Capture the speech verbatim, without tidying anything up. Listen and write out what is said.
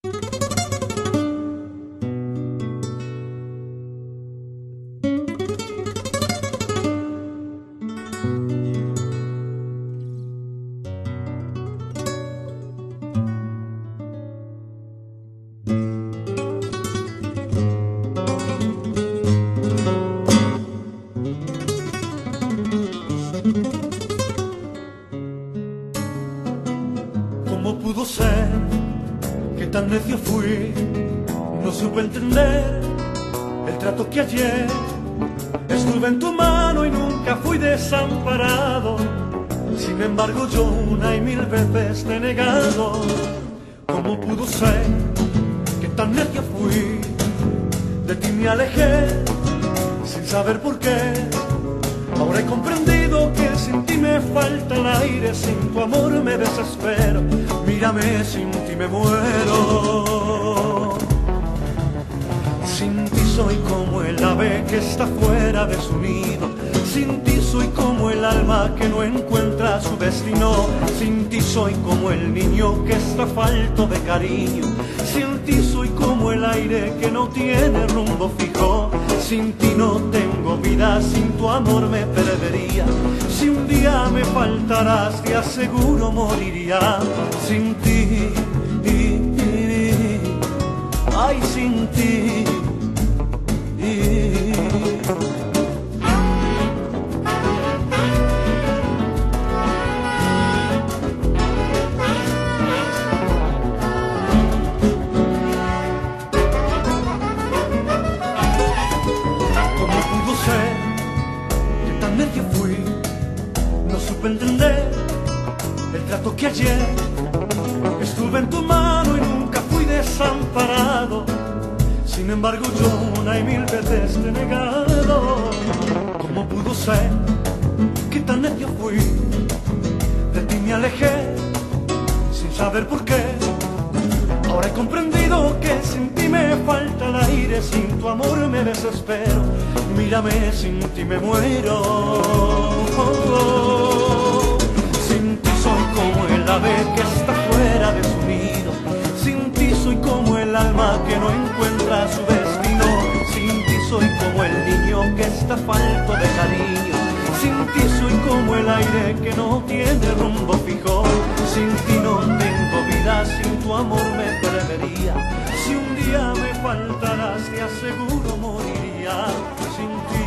¿Cómo pudo ser que tan necio fui? No supe entender el trato que ayer estuve en tu mano y nunca fui desamparado. Sin embargo yo una y mil veces te he negado. ¿Cómo pudo ser que tan necio fui? De ti me alejé sin saber por qué. Ahora he comprendido que sin ti me falta el aire, sin tu amor me desespero. Mírame, sin ti me muero. Sin ti soy como el ave que está fuera de su nido. Sin ti soy como el alma que no encuentra su destino. Sin ti soy como el niño que está falto de cariño. Sin ti soy como el aire que no tiene rumbo fijo. Sin ti no tengo vida, sin tu amor me perdería. Si un día me faltarás, te aseguro moriría. Sin ti, ay, sin ti. Necio fui, no supe entender el trato que ayer estuve en tu mano y nunca fui desamparado. Sin embargo yo una y mil veces te he negado. ¿Cómo pudo ser que tan necio fui? De ti me alejé sin saber por qué. Ahora he comprendido que sin ti me falta el aire, sin tu amor me desespero. Mírame, sin ti me muero. Oh, oh. Sin ti soy como el ave que está fuera de su nido. Sin ti soy como el alma que no encuentra su destino. Sin ti soy como el niño que está falto de cariño. Sin ti soy como el aire que no tiene rumbo fijo. Sin ti no tengo vida, sin tu amor me perdería. Si un día me faltarás, te aseguro moriría. Sin ti